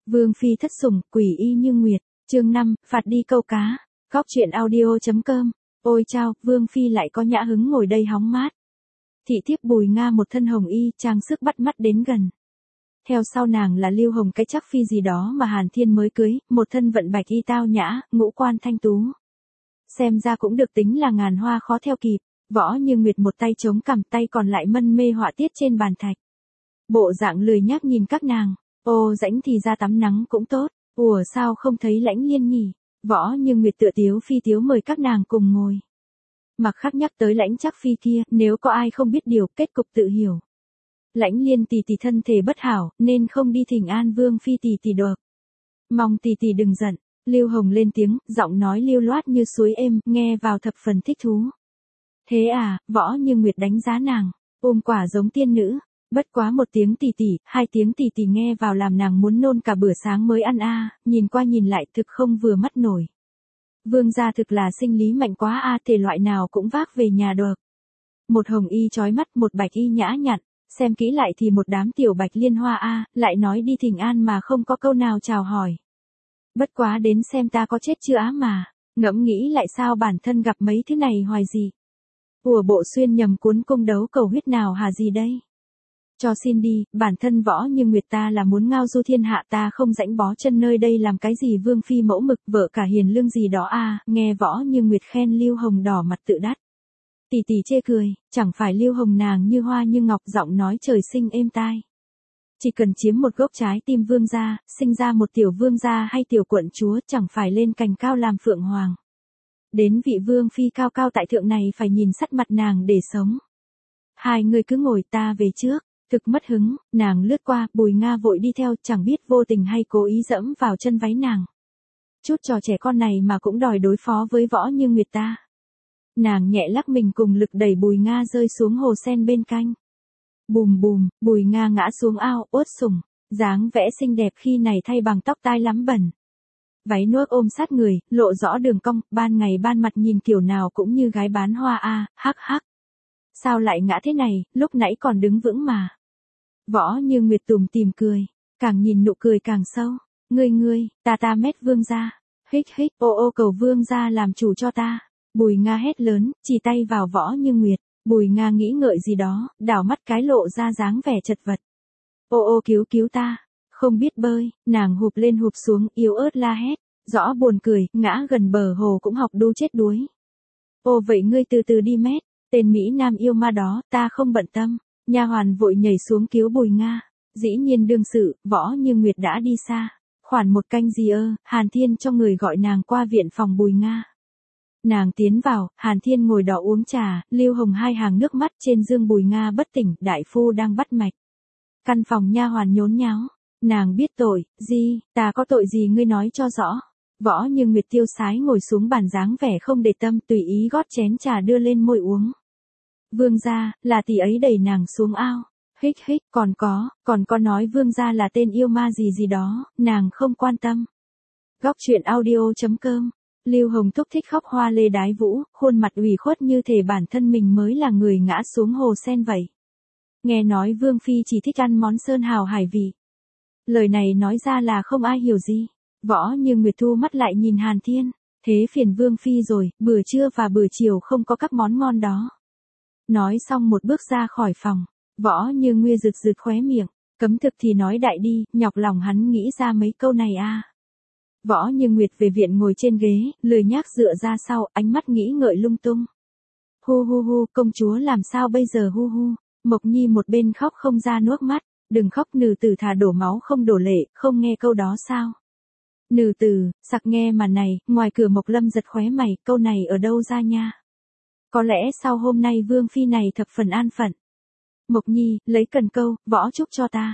Vương phi thất sủng, quỷ y như nguyệt, chương 5, phạt đi câu cá. Góc truyện audio.com. Ôi chao, Vương phi lại có nhã hứng ngồi đây hóng mát. Thị thiếp Bùi Nga một thân hồng y, trang sức bắt mắt đến gần. Theo sau nàng là Lưu Hồng cái chắc phi gì đó mà Hàn Thiên mới cưới, một thân vận bạch y tao nhã, ngũ quan thanh tú. Xem ra cũng được tính là ngàn hoa khó theo kịp. Võ Như Nguyệt một tay chống cằm, tay còn lại mân mê họa tiết trên bàn thạch. Bộ dạng lười nhác nhìn các nàng. Ô rãnh thì ra tắm nắng cũng tốt. Ủa sao không thấy Lãnh Liên nhỉ? Võ Như Nguyệt tựa tiếu phi tiếu mời các nàng cùng ngồi. Mặc khắc nhắc tới Lãnh Trác phi kia, nếu có ai không biết điều, kết cục tự hiểu. Lãnh Liên tỷ tỷ thân thể bất hảo, nên không đi thỉnh an Vương phi tỷ tỷ được. Mong tỷ tỷ đừng giận. Lưu Hồng lên tiếng, giọng nói lưu loát như suối êm, nghe vào thập phần thích thú. Thế à, Võ Như Nguyệt đánh giá nàng, ôm quả giống tiên nữ. Bất quá một tiếng tỷ tỷ, hai tiếng tỷ tỷ nghe vào làm nàng muốn nôn cả bữa sáng mới ăn nhìn qua nhìn lại thực không vừa mắt nổi. Vương gia thực là sinh lý mạnh quá thể loại nào cũng vác về nhà được. Một hồng y chói mắt, một bạch y nhã nhặn, xem kỹ lại thì một đám tiểu bạch liên hoa lại nói đi thỉnh an mà không có câu nào chào hỏi. Bất quá đến xem ta có chết chưa mà, ngẫm nghĩ lại sao bản thân gặp mấy thứ này hoài gì. Ủa bộ xuyên nhầm cuốn cung đấu cầu huyết nào hà gì đây? Cho xin đi, bản thân Võ Như Nguyệt ta là muốn ngao du thiên hạ, ta không rãnh bó chân nơi đây làm cái gì vương phi mẫu mực vợ cả hiền lương gì đó nghe Võ Như Nguyệt khen Lưu Hồng đỏ mặt tự đắc. Tỷ tỷ chê cười, chẳng phải Lưu Hồng nàng như hoa như ngọc, giọng nói trời sinh êm tai. Chỉ cần chiếm một gốc trái tim vương gia, sinh ra một tiểu vương gia hay tiểu quận chúa, chẳng phải lên cành cao làm phượng hoàng. Đến vị vương phi cao cao tại thượng này phải nhìn sắt mặt nàng để sống. Hai người cứ ngồi, ta về trước. Thực mất hứng, nàng lướt qua, Bùi Nga vội đi theo, chẳng biết vô tình hay cố ý dẫm vào chân váy nàng. Chút trò trẻ con này mà cũng đòi đối phó với Võ Như Nguyệt ta. Nàng nhẹ lắc mình cùng lực đẩy Bùi Nga rơi xuống hồ sen bên cạnh. Bùm bùm, Bùi Nga ngã xuống ao, uất sủng, dáng vẽ xinh đẹp khi này thay bằng tóc tai lắm bẩn. Váy nuốt ôm sát người, lộ rõ đường cong, ban ngày ban mặt nhìn kiểu nào cũng như gái bán hoa hắc hắc. Sao lại ngã thế này, lúc nãy còn đứng vững mà. Võ Như Nguyệt tủm tỉm cười, càng nhìn nụ cười càng sâu. Ngươi, ta mét vương gia. Hích ô cầu vương gia làm chủ cho ta. Bùi Nga hét lớn, chỉ tay vào Võ Như Nguyệt. Bùi Nga nghĩ ngợi gì đó, đảo mắt cái lộ ra dáng vẻ chật vật. Ô cứu ta. Không biết bơi, nàng hụp lên hụp xuống, yếu ớt la hét. Rõ buồn cười, ngã gần bờ hồ cũng học đu chết đuối. Ô vậy ngươi từ từ đi mét. Tên Mỹ Nam yêu ma đó, ta không bận tâm. Nha hoàn vội nhảy xuống cứu Bùi Nga. Dĩ nhiên đương sự, Võ Như Nguyệt đã đi xa. Khoảng một canh gì Hàn Thiên cho người gọi nàng qua viện phòng Bùi Nga. Nàng tiến vào, Hàn Thiên ngồi đỏ uống trà, Lưu Hồng hai hàng nước mắt trên giường. Bùi Nga bất tỉnh, đại phu đang bắt mạch. Căn phòng nha hoàn nhốn nháo. Nàng biết tội, gì, ta có tội gì ngươi nói cho rõ. Võ Như Nguyệt tiêu sái ngồi xuống bàn dáng vẻ không để tâm, tùy ý gót chén trà đưa lên môi uống. Vương gia, là tỷ ấy đẩy nàng xuống ao. Hích, còn có nói vương gia là tên yêu ma gì đó, nàng không quan tâm. Góc truyện audio.com. Lưu Hồng thúc thích khóc hoa lê đái vũ, khuôn mặt ủy khuất như thể bản thân mình mới là người ngã xuống hồ sen vậy. Nghe nói vương phi chỉ thích ăn món sơn hào hải vị. Lời này nói ra là không ai hiểu gì. Võ Như Nguyệt thu mắt lại nhìn Hàn Thiên. Thế phiền vương phi rồi, bữa trưa và bữa chiều không có các món ngon đó. Nói xong một bước ra khỏi phòng. Võ Như Nguyệt rực khóe miệng. Cấm thực thì nói đại đi, nhọc lòng hắn nghĩ ra mấy câu này Võ Như Nguyệt về viện ngồi trên ghế, lười nhác dựa ra sau, ánh mắt nghĩ ngợi lung tung. Hu, công chúa làm sao bây giờ hu. Mộc Nhi một bên khóc không ra nước mắt. Đừng khóc nừ tử, thà đổ máu không đổ lệ, không nghe câu đó sao? Nừ tử, sặc nghe mà này, ngoài cửa Mộc Lâm giật khóe mày, câu này ở đâu ra nha? Có lẽ sau hôm nay vương phi này thập phần an phận. Mộc Nhi, lấy cần câu, Võ Trúc cho ta.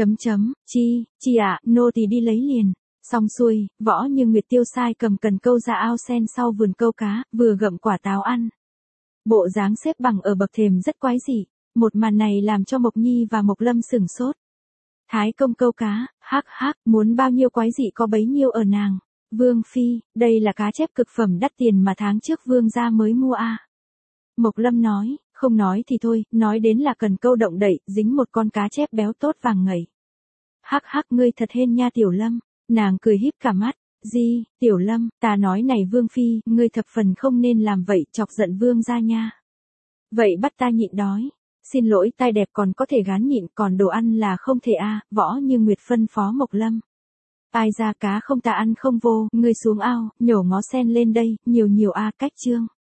Chi nô tỳ đi lấy liền. Xong xuôi, Võ Như Nguyệt tiêu sai cầm cần câu ra ao sen sau vườn câu cá, vừa gặm quả táo ăn. Bộ dáng xếp bằng ở bậc thềm rất quái dị. Một màn này làm cho Mộc Nhi và Mộc Lâm sửng sốt. Thái công câu cá, hắc, muốn bao nhiêu quái dị có bấy nhiêu ở nàng. Vương phi, đây là cá chép cực phẩm đắt tiền mà tháng trước vương gia mới mua Mộc Lâm nói, không nói thì thôi, nói đến là cần câu động đậy, dính một con cá chép béo tốt vàng ngậy. Hắc hắc ngươi thật hên nha Tiểu Lâm. Nàng cười híp cả mắt. Di, Tiểu Lâm, ta nói này Vương Phi, ngươi thập phần không nên làm vậy chọc giận Vương gia nha. Vậy bắt ta nhịn đói. Xin lỗi tai đẹp còn có thể gán nhịn còn đồ ăn là không thể a. Võ Như Nguyệt phân phó Mộc Lâm. Ai ra cá không ta ăn không vô, ngươi xuống ao, nhổ ngó sen lên đây, nhiều nhiều a cách chương.